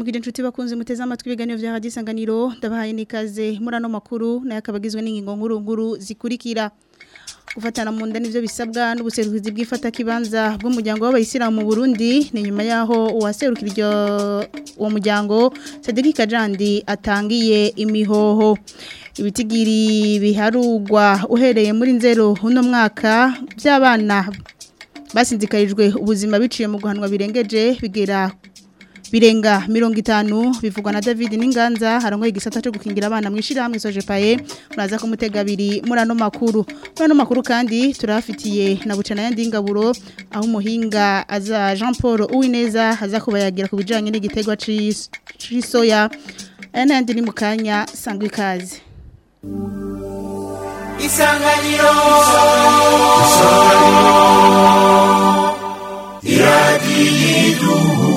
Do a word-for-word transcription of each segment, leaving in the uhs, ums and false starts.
ndabaramukije inshuti bakunze muteze amatwi ibiganiro vya Radio Isanganiro ndabahaye nikaze murano makuru naye akabagizwe n'ingingo nkuru nkuru zikurikira gufatana mu nda nivyo bisabwa n'ubuserukizi bw'ifata kibanza bw'umuryango w'abayisilamu mu Burundi ni nyuma yaho uwaserukira iryo uwo muryango Sadiki Kajandi atangiye imihoho ibitigiri biharugwa uhereye muri nzero uno mwaka by'abana basinzikarijwe ubuzima biciye mu guhanwa birengeje bigera birenga mirongo itanu bivugwa na David Ninganza harango igisata cyo gukingira abana mwishira hamwe soje paye muraza ko mutega abiri murano makuru murano makuru kandi turafitiye na bucana yandi ngaburo aho umuhinga aza Jean Paul Uwineza haza kubayagira ku bijanye n'igitegwa c'isoya ene ndi ni mukanya sangwe kazi Isanganiro Iradiyidu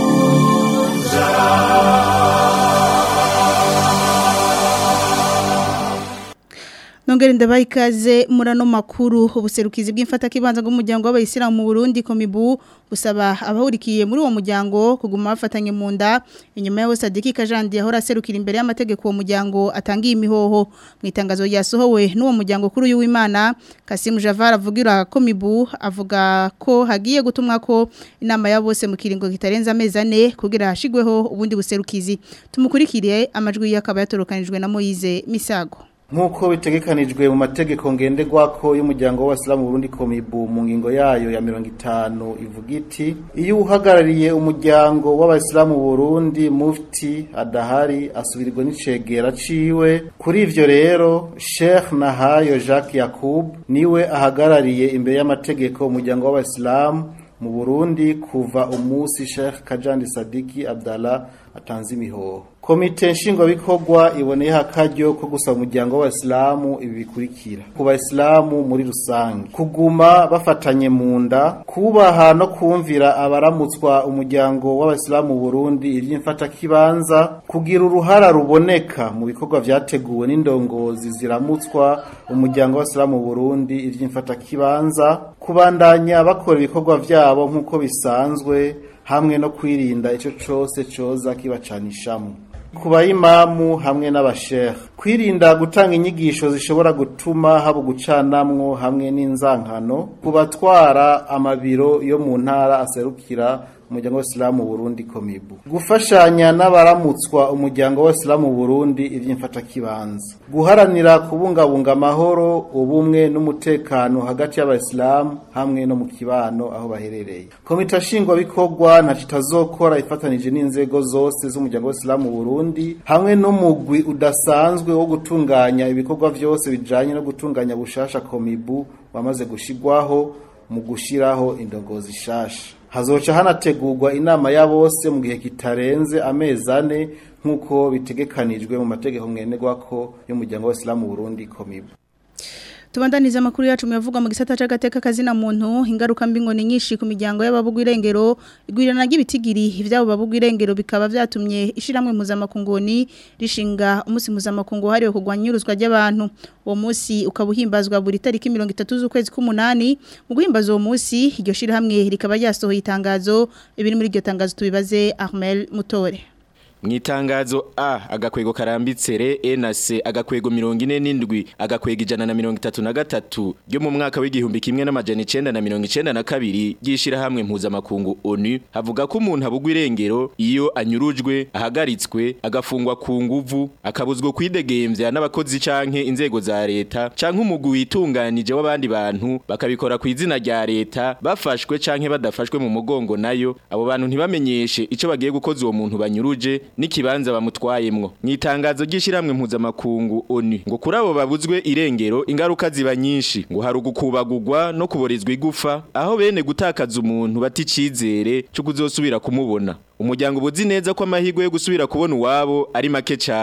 Nongere ndabaye ikaze murano makuru ubuserukizi bw'imfata kibanza bw'umuryango w'abayisilamu mu Burundi Komibu busaba abahurikiye muri uwo muryango kuguma bafatanye mu nda inyuma yaho Sadiki Kajandi yahora aserukira imbere y'amategeko uwo muryango atangiye imihoho mu itangazo ryasohowe n'uwo muryango kuri uyu w'Imana Kasim Javar avugira Komibu avuga ko hagiye gutumwa ko inama ya bose mu kiringo kitarenza amezi ane kugira hashigweho ubundi buserukizi tumukurikiriye amajwi yakaba yatorokanijwe na Moize Misago Nkuko bitegekanijwe mu mategeko ngenderwako y'umuryango w'Abasilamu mu Burundi Komibu mu ngingo yayo ya mirongo itanu ivuga iti iyo uhagarariye umuryango w'Abasilamu mu Burundi mufti adahari asubirirwa n'icegera ciwe kuri ivyo rero Sheikh Nahayo Jacques Yakub niwe ahagarariye imbere y'amategeko umuryango w'Abasilamu mu Burundi kuva umusi Sheikh Kajandi Sadiki Abdallah atanze imihoho Komite nshingwabikorwa iboneye akaryo ko gusaba umuryango w'Abasilamu ibi bikurikira ku Basilamu muri rusange kuguma bafatanye mu nda kubaha no kumvira abaramutswa umuryango w'Abasilamu mu Burundi iry'imfata kibanza kugira uruhara ruboneka mu bikorwa vyateguwe n'indongozi ziramutswa umuryango w'Abasilamu mu Burundi iry'imfata kibanza kubandanya bakora ibikorwa vyabo nkuko bisanzwe hamwe no kwirinda ico cose coza kibacanishamo kuba imamu hamwe n'abasheikh kwirinda gutanga inyigisho zishobora gutuma habo gucanamwo hamwe n'inzankano kubatwara amabiro yo mu ntara aserukira umuryango w'Abasilamu mu Burundi Komibu gufashanya n'abaramutswa umuryango w'Abasilamu mu Burundi ivy'imfata kibanza guharanira kubungabunga amahoro ubumwe n'umutekano hagati y'Abasilamu hamwe no mu kibano aho baherereye komite shingwa bikorwa ntacitazokora ifatanije n'inzego zose z'umuryango w'Abasilamu mu Burundi hamwe no mugwi udasanzwe wo gutunganya ibikorwa vyose bijanye no gutunganya bushasha Komibu wamaze gushigwaho mu gushiraho indongozi shasha hazoca hanategurwa inama ya bose mu gihe kitarenze amezi ane nkuko bitegekanijwe mu mategeko ngenderwako y'umuryango w'Abasilamu mu Burundi Komibu Tubandaniza makuru yacu muyavuga mu gisata c'agateka kazina muntu ingaruka mbingo ni nyinshi ku miryango y'ababugwa irengero igwirana ry'ibitigiri ivyabo babugwa irengero bikaba vyatumye ishiramwe muzamakungoni rishinga umunsi muzamakungwa hariwe kugwanya uruswa ry'abantu uwo munsi ukabuhimbazwa buri tariki mirongo itatu z'ukwezi k'umunani mu guhimbaza uwo munsi iryo shirahamwe rikaba ryasohoye itangazo ibiri muri iryo tangazo tubibaze Armel Mutore Mwitangazo A agakwego karambitse re E na C agakwego mirongo ine n'indwi agakwego ijana na mirongo itatu na gatatu ryo mu mwaka w'igihumbi kimwe n'amajana icenda na mirongo icenda na kabiri gishira hamwe mpuzamakungu ONU havuga ko umuntu abugwa irengero iyo anyurujwe ahagaritswe agafungwa ku nguvu akabuzwa kwidegemvya n'abakozi canke inzego za leta canke umugwi witunganije w'abandi bantu bakabikora ku izina rya leta bafashwe canke badafashwe mu mugongo nayo abo bantu ntibamenyeshe ico bagiye gukoza uwo muntu banyuruje n'ikibanza bamutwayemwo mwitangazo ry'ishiramwe mpuzamakungu ONU ngo kuri abo babuzwe irengero ingaruka ziba nyinshi ngo hari ugukubagurwa no kuborizwa igufa aho bene gutakaza umuntu baticizere cyo kuzosubira kumubona umuryango ubuzi neza ko amahirwe yo gusubira kubona uwabo ari make cyane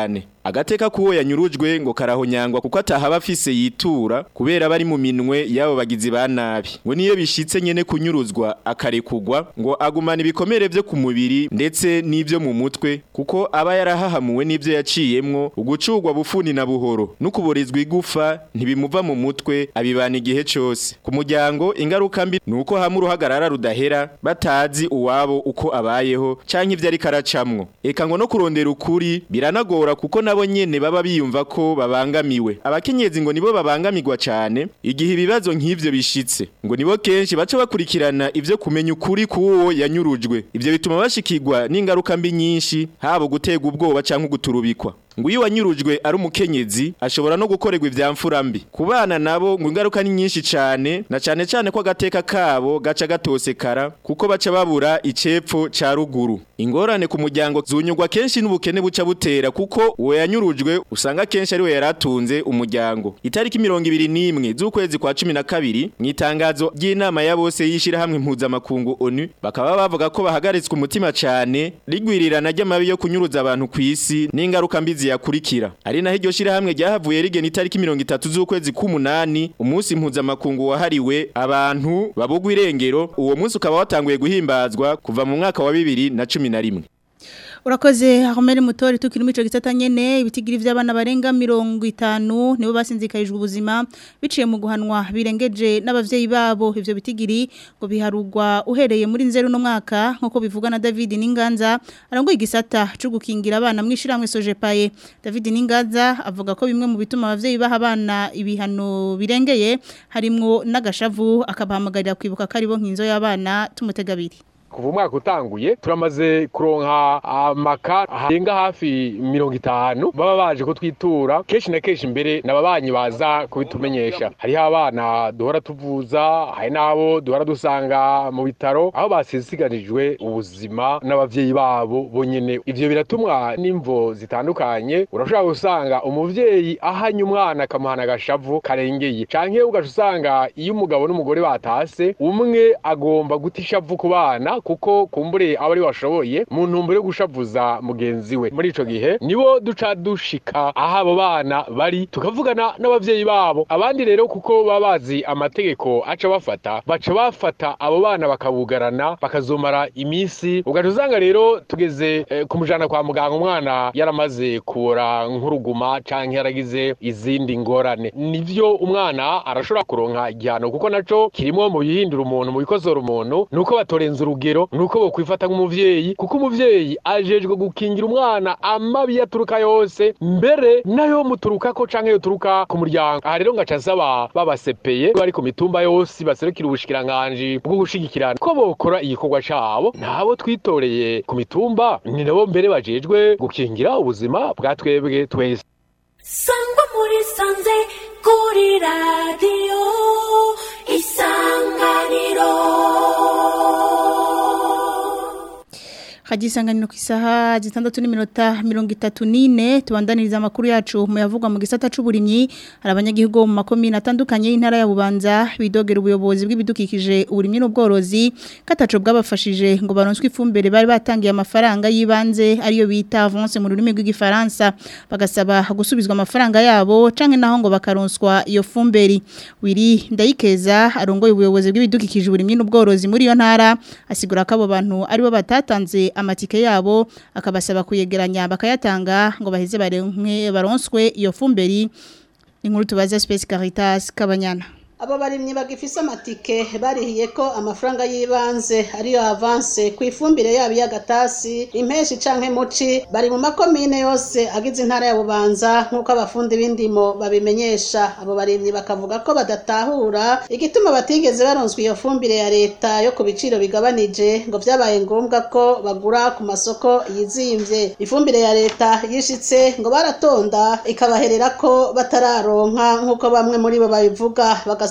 agateka kuwo yanyurujwe ngo karahonyangwa kuko atahaba afise yitura kubera bari mu minwe yabo bagizi ba nabi ngo niyo bishitse nyene kunyuruzwa akarekugwa ngo agumana ibikomere vyo ku mubiri ndetse n'ivyo mu mutwe kuko aba yarahahamuwe n'ivyo yaciyemwo ugucurwa bufuni na buhoro n'ukuburizwa igufa ntibimuva mu mutwe abibana igihe cyose ku muryango ingaruka mbi nuko hamwe uruhagarara rudahera batazi uwabo uko abayeho canke ivyo ari karacamwo eka ngo no kurondera ukuri biranagora kuko nabo nyene baba biyumva ko babangamiwe abakenyezi ngo nibo babangamirwa cyane igihe ibibazo nk'ivyo bishitse ngo nibo kenshi baca bakurikirana ivyo kumenya ukuri kuwo yanyurujwe ivyo bituma bashikirwa n'ingaruka mbi nyinshi habo gutega ubwoba canke guturubikwa ngo iyo wanyurujwe ari umukenyezi ashobora no gukorerwa ivyamfura mbi kubana nabo ngo ingaruka ni nyinshi cyane na cyane cyane ko agateka kabo gaca gatosekara kuko baca babura icepfo ca ruguru ingorane ku muryango zunyurwa kenshi n'ubukene buca butera kuko uwo yanyurujwe usanga kenshi ari we yaratunze umuryango itariki mirongo ibiri n'imwe z'ukwezi kwa cumi na kabiri mu itangazo ry'inama ya bose yishira hamwe mpuzamakungu ONU bakaba bavuga ko bahagaritswe umutima cyane rigwirirana ry'amabi yo kunyuruza abantu ku isi n'ingaruka mbi yakurikira ari naho iryo shira hamwe ryahavuye rigena itariki mirongo itatu z'ukwezi k'umunani umunsi mpuzamakungu wahariwe abantu babugwa irengero uwo munsi ukaba watanguye guhimbazwa kuva mu mwaka wa bibiri na cumi na rimwe Urakoze Ahomeri Mutori tukiri mico gisata nyene ibitigiri vy'abana barenga mirongo itanu nibo basinzikarijwe ubuzima biciye mu guhanwa birengeje n'abavyeyi babo ivyo bitigiri ngo biharugwa uhereye muri nzeru no mwaka nkuko bivugwa na David Ninganza arangoye igisata cyo gukingira abana mwishiramwe Sojepaye David Ninganza avuga ko bimwe mu bituma abavyeyi baha abana ibihano birengeye harimwo n'agashavu akabahamagarira kwibuka karibo nkinzo y'abana tumutegabiri kuva umwaka utanguye turamaze kuronka amaka arenga hafi mirongo itanu baba baje ko twitura kenshi na kenshi imbere n'ababanyi baza kubitumenyesha hariho abana duhora tuvuza hari nabo duhora dusanga mu bitaro aho basisiganijwe ubuzima n'abavyeyi babo bonyene ivyo biratumwa n'imvo zitandukanye urashobora gusanga umuvyeyi ahanye umwana akamuhana agashavu karengeye canke ugasanga iyo umugabo n'umugore batase umwe agomba gutishavu ku bana kuko kumbure abari washoboye mu ntumbero yo gushavuza mugenzi we muri ico gihe nibo duca dushika aha abo bana bari tukavugana n'abavyeyi babo abandi rero kuko babazi amategeko aca bafata baca bafata abo bana bakabugarana bakazomara imisi ugatuzanga rero tugeze eh, kumujana kwa muganga umwana yaramaze kubora nk'uruguma canke yaragize izindi ngorane nivyo umwana arashobora kuronka igihano kuko naco kirimo mu bihindura umuntu mu bikozora umuntu nuko batorenza urugero nuko bokwifata nk'umuvyeyi kuko umuvyeyi ajejwe gukingira umwana amabi yaturuka yose mbere nayo muturuka ko canke yoturuka ku muryango aha rero ngaca nsaba babasepeye bari ku mitumba yose baserukira ubushikiranganje bwo gushigikirana ko bokora igikorwa cabo nabo twitoreye ku mitumba ni nabo mbere bajejwe gukingira ubuzima bwa twebwe twese Sangwa muri sanze kuri radio Isanganiro Hajisanganiro kisaha zitandatu n'iminota mirongo itatu n'ine tubandaniriza amakuru yacu mu yavugwa mu gisata c'uburimyi arabanyagihugu mu makomine atandukanye y'intara ya Bubanza bidogera ubuyobozi bw'ibidukikije uburimyi n'ubworozi kataco bwabafashije ngo baronswe ifumbire bari batangiye amafaranga yibanze ariyo bita avance mu rurimi rw'igifaransa bagasaba gusubizwa amafaranga yabo canke naho ngo bakaronswa iyo fumbire wiri ndayikeza arongoye ubuyobozi bw'ibidukikije uburimyi n'ubworozi muri iyo ntara asigura ko abo bantu aribo batatanze amatike yabo akabasaba kuyegeranya bakayatanga ngo baheze barenkwe baronswe iyo fumberi inkuru tubaza Space Caritas Kabanyana abo barimye bagifise amatike barihiye ko amafaranga yibanze ariyo avance ku ifumbire yabo y'agatasi impeshi canke muci bari mu makomine yose agize intara ya Bubanza nkuko abafundi b'indimo babimenyesha abo barimye bakavuga ko badatahura igituma batigeze baronswe iyo fumbire ya leta yo ku biciro bigabanije ngo vyabaye ngombwa ko bagura ku masoko yizimvye ifumbire ya leta yishitse ngo baratonda ikabaherera ko batararonka nkuko bamwe muri bo babivuga bagas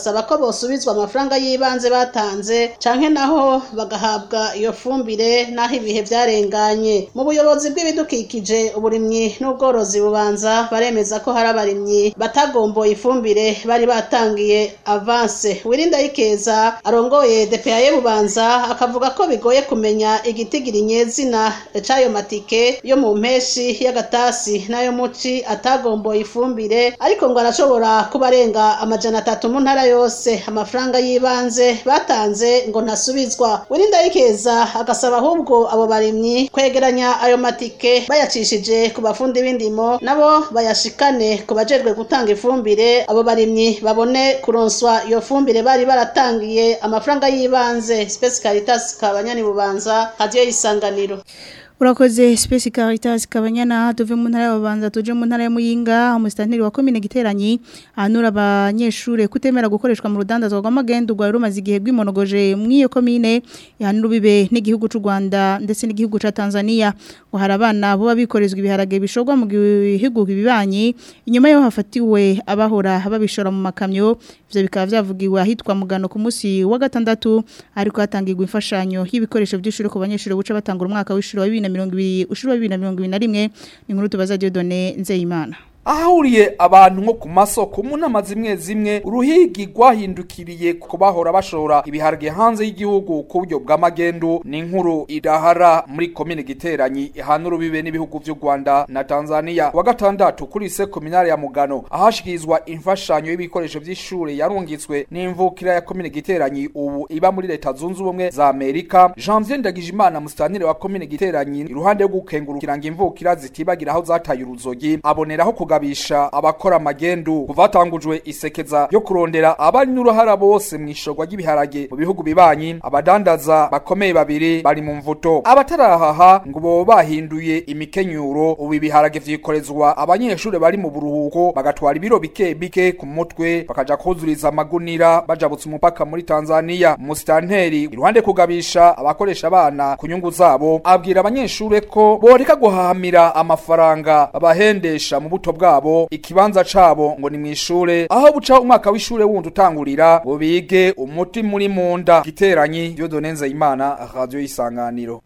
bagasaba ko bosubizwa amafaranga y'ibanze batanze canke naho bagahabwa iyo fumbire naho ibihe vyarenganye. Mu buyobozi bw'ibidukikije uburimyi n'ubworozi bubanza baremeza ko hari abarimyi batagomboye ifumbire bari batangiye avance. Wirinda yikeza arongoye D P A bubanza akavuga ko bigoye kumenya igitigiri nyezina c'ayo matike yo mu mpeshi y'agatasi nayo muci atagomboye ifumbire, ariko ngo arashobora kubarenga amajana atatu mu ntara yose. Amafaranga y'ibanze batanze ngo ntasubizwa. Wirinda yikeza agasaba ahubwo abo barimyi kwegeranya ayo matike bayacishije ku bafundi b'indimo nabo bayashikane ku bajejwe gutanga ifumbire, abo barimyi babone kuronswa iyo fumbire bari baratangiye amafaranga y'ibanze. Space Caritas Kabanyani Bubanza, Radio Isanganiro. Urakoze Space Caritas Kabanyana. Tuve mu ntara y'Abanza tuje mu ntara ya Muyinga. Umusitanteri wa komine Giteranyi ahanura abanyeshure kutemera gukoreshwa mu rudandazwa rw'amagendo rwa rumaze igihe rw'imonogoje mw'iyo komine yahanura bibe n'igihugu c'u Rwanda ndetse n'igihugu ca Tanzania. Ngo hari abana bo babikorezwa ibiharage bishogwa mu gihugu bibanyi inyuma yo hafatiwe abahora babishora mu makamyo. Ivyo bikaba vyavugiwe ahitwa Mugano ku musi wa gatandatu, ariko hatangirwa imfashanyo y'ibikoresho by'ishure ku banyeshure buca batangura umwaka w'ishure wa bibiri na mirongo ibiri ushuru wa bibiri na mirongo ibiri na rimwe. Ni nkuru tubaza Dieudonné Nzeyimana. Ahahuriye abantu nko ku masoko mu nama zimwe zimwe uruhigi rwahindukiriye kubahora bashora ibiharage hanze y'igihugu ku buryo bw'amagendo. Ni inkuru idahara muri komine Giteranyi ihanura bibe n'ibihugu vy'u Rwanda na Tanzania. Wa gatandatu kuri se kominare ya Mugano ahashikizwa imfashanyo y'ibikoresho by'ishure yarungitswe n'imvukira ya komine Giteranyi ubu iba muri leta zunze ubumwe za Amerika. Janvier Ndagijimana musitanteri wa komine Giteranyi iruhande yo gukengurukira ngo imvukira zitibagira aho zataye uruzogi aboneraho kugabisha abakora magendu kuvatangujwe isekeza yo kurondera abari n'uruhara bose mwishogwa ry'ibiharage mu bihugu bibanyi. Abadandaza bakomeye babiri bari mu mvuto, abatarahaha ngo bo bahinduye imikenyuro. Ubu ibiharage vyikorezwa abanyeshure bari mu buruhuko bagatwara ibiro bike bike ku mutwe bakaja kuzuriza amagunira bajabutse umupaka muri Tanzania. Musitanteri iruhande kugabisha abakoresha abana ku nyungu zabo abwira abanyeshure ko boreka guhahamira amafaranga babahendesha mu buto bwabo. Ikibanza cabo ngo ni mwishure aho buca umwaka w'ishure wundi utangurira ngo bige umuti muri munda. Giteranyi, Dieudonné Nzeyimana, Radio Isanganiro.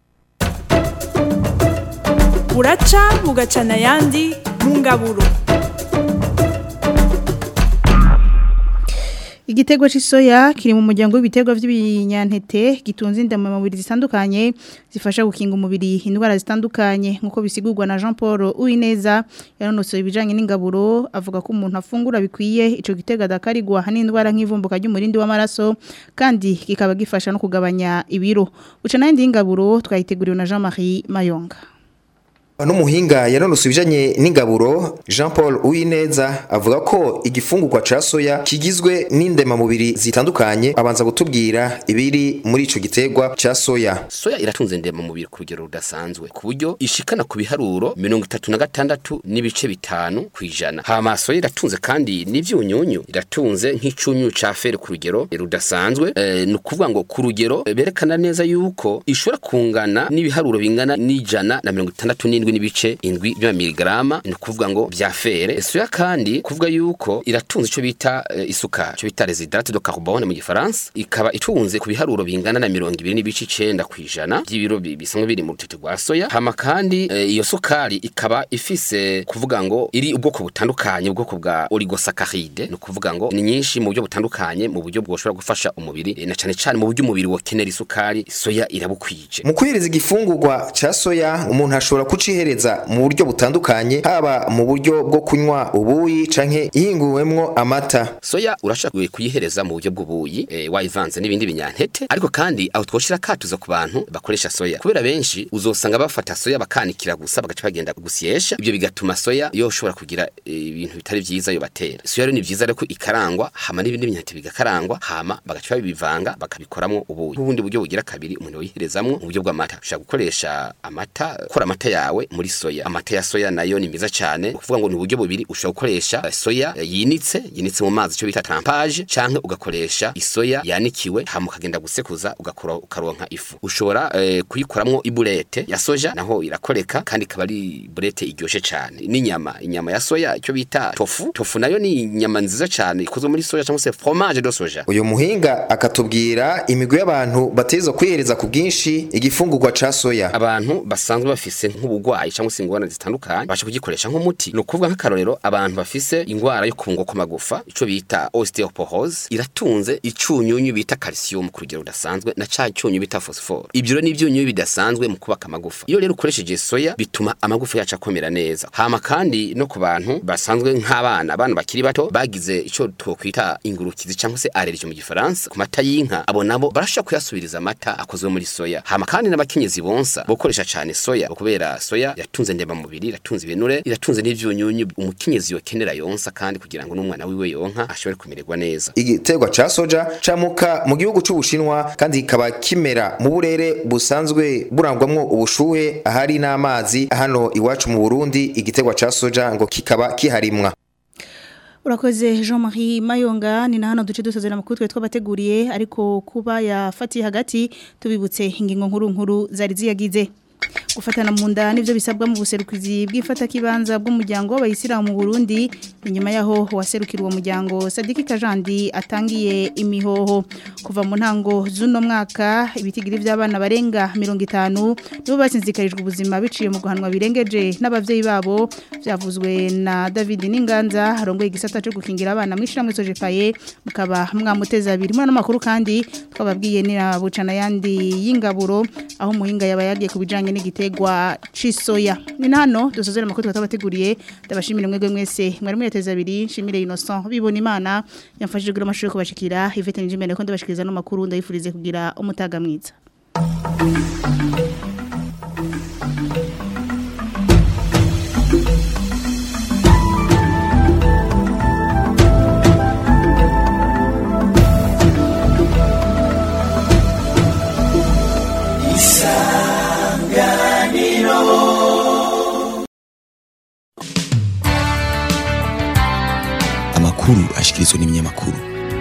Buraca bugacana yandi mu ngaburo. Igitego c'isoya kiri mu muryango w'ibitego vy'ibinyantete gitunze indamamubiri zitandukanye zifasha gukinga umubiri indwara zitandukanye nkuko bisigurwa na Jean Paul Uwineza yanonosoye ibijanye n'ingaburo. Avuga ko umuntu afungura bikwiye ico gitego adakarigwa n'indwara nk'ivumbuka ry'umurindi w'amaraso kandi kikaba gifasha no kugabanya ibiro. Uca n'indi ingaburo twayiteguriwe na Jean-Marie Mayonga. N'umuhinga yanonosoye ibijanye n'ingaburo Jean Paul Uwineza avuga ko igifungurwa ca soya kigizwe n'indema mubiri zitandukanye. Abanza gutubwira ibiri muri ico gitegwa ca soya. Soya iratunze indema mubiri ku rugero rudasanzwe ku buryo ishikana ku biharuro mirongo itatu na gatandatu n'ibice bitanu kwijana. Hama soya iratunze kandi n'ivyunyunyu, iratunze nk'icunyu ca fere ku rugero rudasanzwe. E, no kuvuga ngo ku rugero berekana neza yuko ishobora kungana n'ibiharuro bingana n'ijana na mirongo itandatu n'indwi n'ibice indwi bya miligrama. Ni kuvuga ngo bya fere. Soya kandi kuvuga yuko iratunze ico bita e, isukari, ico bita résidate de carbone mu gifaransa, ikaba itunze ku biharuro bingana na mirongo ibiri n'ibice icenda kwijana by'ibiro bisanzwe biri mu rutete rwa soya. Hama kandi e, iyo sukari ikaba ifise kuvuga ngo iri ubwoko butandukanye, ubwoko bwa oligosaccharide. Ni kuvuga ngo ni nyinshi mu buryo butandukanye, mu buryo bwoshobora gufasha umubiri e, na cane cane mu buryo umubiri wokenera isukari soya irabukwije. Mu kwireza igifungurwa ca soya umuntu ashobora kucihereza mu buryo butandukanye, haba mu buryo bwo kunywa ubuyi canke ihinguwemwo amata. Soya urashaka kuyihereza mu buryo bw'ubuyi e, wayivanze n'ibindi binyantete, ariko kandi aho twoshira katuza ku bantu bakoresha soya, kubera benshi uzosanga bafata soya bakanikira gusa bagaca bagenda gusyesha. Ibyo bigatuma soya yo ushobora kugira ibintu e, bitari vyiza yo batera. Soya rero ni vyiza rero ko ikarangwa hama n'ibindi binyantete bigakarangwa hama bagaca babivanga bakabikoramo ubuyi. Ubundi buryo bugira kabiri umuntu yiherezamwo mu buryo bw'amata. Ushaka gukoresha amata, kora amata yawe yawe muri soya. Amata ya soya nayo ni meza cyane kuvuga ngo ni uburyo bubiri ushobora gukoresha soya yinitse yinitse mu mazi cyo bita trempage canke ugakoresha isoya yanikiwe hama ukagenda gusekuza ugakora ukaronka ifu. Ushobora eh, kuyikoramwo iburete ya soja naho irakoreka kandi kaba ari burete iryoshe cyane. N'inyama inyama ya soya cyo bita tofu. Tofu nayo ni inyama nziza cyane ikozwe muri soya cyangwa se fromage de soja. Uyu muhinga akatubwira imigwi y'abantu bateza kwihereza ku bwinshi igifungurwa ca soya. Abantu basanzwe bafise nk'ubugwayi cyangwa se ingorane zitandukanye basha kugikoresha nk'umuti. No kuvuga nk'akarorero abantu bafise ingwara yo kungo ko magufa ico bita osteoporose iratunze icunyunyu bita calcium ku rugero rudasanzwe na ca cyunyu bita phosphore. Ibyo ni ibyunyunyu bidasanzwe mu kubaka amagufa. Iyo rero ukoresheje soya bituma amagufa yacu akomera neza. Hama kandi no ku bantu basanzwe nk'abana abana bakiri bato bagize ico twokwita ingurukizi cyangwa se allergie mu gifaransa ku mata y'inka abo nabo barasha kuyasubiriza amata akozwe muri soya. Hama kandi n'abakenyezi bonsa bokoresha cyane soya kubera soya yatunze ndema mubiri iratunze ibinure iratunze n'ivyunyunyu umukenyezi yokenera yonsa kandi kugira ngo n'umwana wiwe yonka ashobore kumererwa neza. Igiterwa ca soja camuka mu gihugu c'Ubushinwa kandi kikaba kimera mu burere busanzwe burangwamwo ubushuhe ahari n'amazi. Hano iwacu mu Burundi igiterwa ca soja ngo kikaba kiharimwa. Urakoze Jean-Marie Mayonga ni na hano duce dusozera makuru twe twabateguriye ariko kuba yafatiye hagati tubibutse ingingo nkuru nkuru zari ziyagize. Gufatana mu nda nivyo bisabwa mu buserukizi bw'ifata kibanza bw'umuryango w'abayisilamu mu Burundi. Inyuma yaho waserukira uwo muryango Sadiki Kajandi atangiye imihoho kuva mu ntango z'uno mwaka ibitigiri by'abana barenga mirongo itanu nibo basinzikarijwe ubuzima biciye mu guhanwa birengeje n'abavyeyi babo byavuzwe na David Ninganza arongoye igisata cyo gukingira abana mwishiramwe Sojepaye mukaba mwamuteza abiri muri no makuru kandi twababwiye ni bucana yandi y'ingaburo aho muhinga yabayagiye kubijanye n'igitegwa cisoya. Ni nano dusozera makuru twatabateguriye ndabashimira mwebwe mwese mwari mweteza abiri shimire Innocent bibona imana yamfashije kugira amashuri kubashikira Yvette Njimene ko ndabashikiriza no makuru ndayifurize kugira umutaga mwiza. Amakuru ashikirizwa n'ibinyamakuru.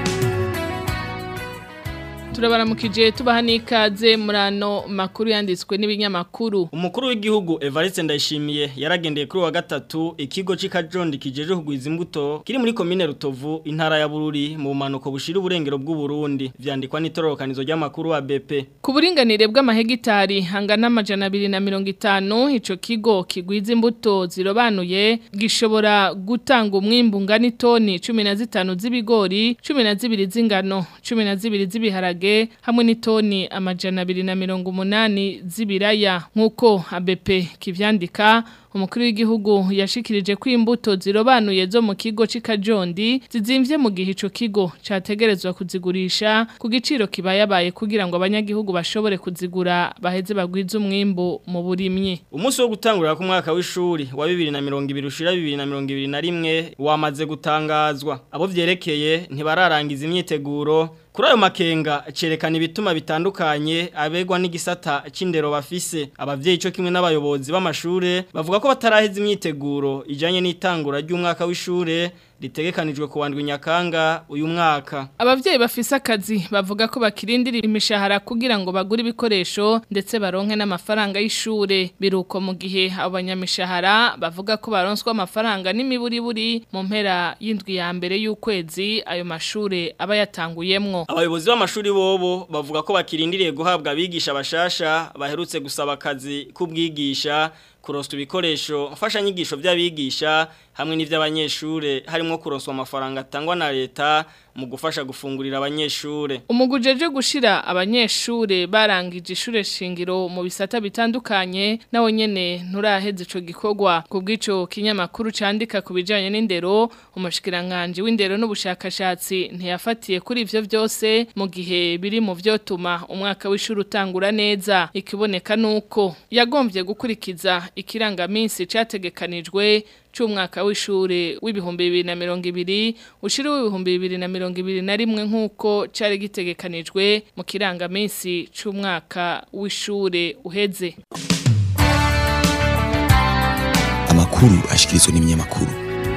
Turabaramukije tubaha n'ikaze murano makuru yanditswe n'ibinyamakuru. Umukuru w'igihugu Evariste Ndayishimiye yaragendeye kuri wa gatatu ikigo c'Ikajondi kijeje kugwiza imbuto kiri muri commune Rutovu intara ya Bururi mu manuko bushira uburengero bw'u Burundi vyandikwa n'itororokanizo ry'amakuru wa B P. Ku buringanire bw'amahegitari hangana amajana abiri na mirongo itanu ico kigo kigwiza imbuto zirobanuye gishobora gutanga umwimbu ngana itoni cumi na zitanu z'ibigori cumi na zibiri z'ingano cumi na zibiri z'ibiharage hamwe n'itoni amajana abiri na mirongo umunani z'ibiraya nk'uko A B P kivyandika. Umukuru w'igihugu yashikirije ko imbuto zirobanuye zo mu kigo c'Ikajondi zizimvye mu gihe ico kigo categerezwa kuzigurisha ku giciro kibayabaye kugira ngo abanyagihugu bashobore kuzigura baheze bagwiza umwimbo mu burimyi. Umunsi wo gutangurira ku mwaka w'ishuri wa bibiri na mirongo ibiri ushira bibiri na mirongo ibiri na rimwe wamaze gutangazwa. Abo vyerekeye ntibararangiza imyiteguro. Kuri ayo makenga cerekana ibituma bitandukanye abegwa n'igisata c'indero bafise. Abavyeyi cyo kimwe n'abayobozi b'amashure bavuga ko bataraheza imyiteguro ijanye n'itangura ry'umwaka w'ishure ritegekanijwe kuwandwa Nyakanga uyu mwaka. Abavyeyi bafise akazi bavuga ko bakirindira imishahara kugira ngo bagure ibikoresho ndetse baronke n'amafaranga y'ishure. Biruko mu gihe abanyamishahara bavuga ko baronswa amafaranga n'imiburiburi mu mpera y'indwi ya mbere y'ukwezi ayo mashure aba yatanguyemwo. Abayobozi b'amashuri bobo bavuga ko bakirindiriye guhabwa abigisha bashasha baherutse gusaba akazi kubwigisha kuroswa ibikoresho mfasha nyigisho by'abigisha hamwe n'ivy'abanyeshure harimo kuroswa amafaranga atangwa na leta mu gufasha gufungurira abanyeshure. Umugujeje gushira abanyeshure barangije ishure shingiro mu bisata bitandukanye nawo nyene nturaheze ico gikorwa. Kubwico kinyamakuru candika kubijanye n'indero umushikiranganje w'indero n'ubushakashatsi ntiyafatiye kuri ivyo vyose mu gihe biri mu vyotuma umwaka w'ishuri utangura neza. Ikiboneka nuko yagombye gukurikiza ikirangaminsi categekanijwe c'umwaka w'ishure w'ibihumbi bibiri na mirongo ibiri ushira w'ibihumbi bibiri na mirongo ibiri na rimwe nk'uko cari gitegekanijwe mu kirangaminsi c'umwaka w'ishure uheze. amakuru ashikirizwa n'ibinyamakuru.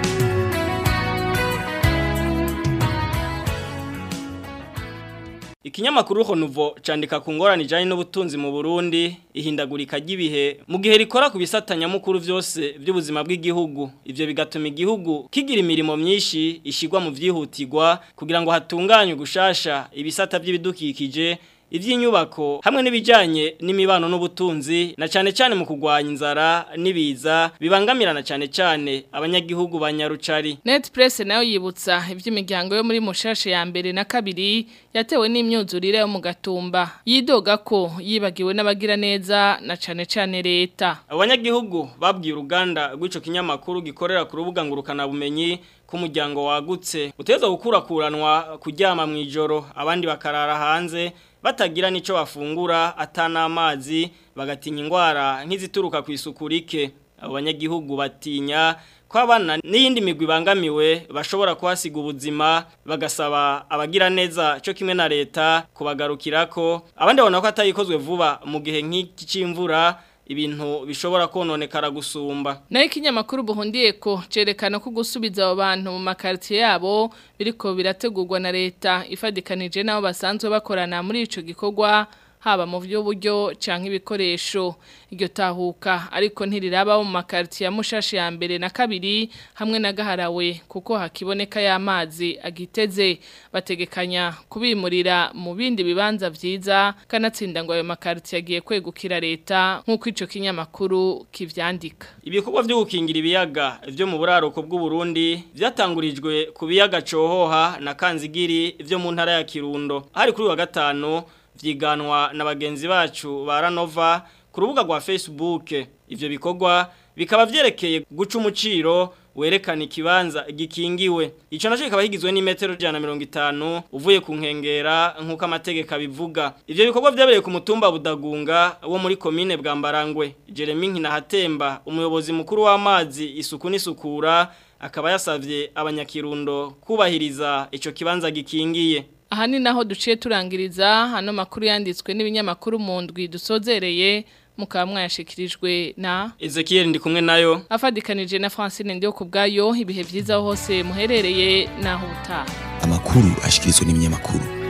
Ikinyamakuru Honuvo candika ku ngorane ijanye n'ubutunzi mu Burundi ihindagurika ry'ibihe mu gihe rikora ku bisatanya mukuru vyose by'ubuzima bw'igihugu. Ivyo bigatuma igihugu kigira imirimo myinshi ishigwa mu vyihutirwa kugira ngo hatunganywe gushasha ibisata by'ibidukikije ivy'inyubako hamwe n'ibijanye n'imibano n'ubutunzi na cane cane mu kugwanya inzara nibiza bibangamirana cane cane abanyagihugu banyarucari. Net Press nayo yibutsa ivy'imiryango yo muri mushashe ya mbere na kabiri yatewe n'imyuzurire yo mu Gatumba yidoga ko yibagiwe n'abagira neza na cane cane leta. Abanyagihugu babwiye uruganda rw'ico kinyamakuru gikorera ku rubuga ngurukana bumenyi ku muryango wagutse uteza gukurakuranwa kuryama mu ijoro abandi bakarara hanze batagira nico bafungura atana amazi bagatinya ingwara nk'izituruka ku isuku rike. Abo banyagihugu batinya ko abana n'iyindi migwi bangamiwe bashobora kuhasiga ubuzima bagasaba abagira neza cyo kimwe na leta kubagarukirako. Abandi babona ko atayikozwe vuba mu gihe nk'iki c'imvura ibintu bishobora kononekara gusumba. Nayo ikinyamakuru Buhundiye ko cerekana ko gusubiza abo bantu mu makartier yabo biriko birategurwa na leta ifadikanije nabo basanzwe bakorana muri ico gikorwa haba mu vy'uburyo canke ibikoresho. Iryo tahuka ariko ntiriraba mu makartier ya mushashe ya mbere na kabiri hamwe na Gaharawe kuko hakiboneka y'amazi agiteze. Bategekanya kubimurira mu bindi bibanza vyiza kanatsinda ngo ayo makartier agiye kwegukira leta nkuko ico kinyamakuru kivyandika. Ibikorwa byo gukingira ibiyaga byo mu buraruko bw'u Burundi byatangurijwe ku biyaga Cohoha na Kanzigiri byo mu ntara ya Kirundo. Hari kuri wa gatanu vyiganwa na bagenzi bacu baranova ku rubuga rwa Facebook. Ivyo bikorwa bikaba vyerekeye guca umuciro werekana ikibanza gikingiwe. Ico naco kikaba higizwe ni metero ijana na mirongo itanu uvuye ku nkengera nkuko amategeko abivuga. Ivyo bikorwa vyabereye ku mutumba Budagunga wo muri commune Bwambarangwe. Jeremy Nkinahatemba umuyobozi mukuru w'amazi isuku n'isukura akaba yasavye abanyakirundo kubahiriza ico kibanza gikingiye. Aha ni naho duciye turangiriza hano makuru yanditswe n'ibinyamakuru mu ndwi dusozereye mukaba mwayashikirijwe na Ezekiel ndi kumwe nayo afadikanije na Francine ndiyo kubgayo ibihe vyiza hose muherereye naho utaha. Amakuru ashikirizwa n'ibinyamakuru.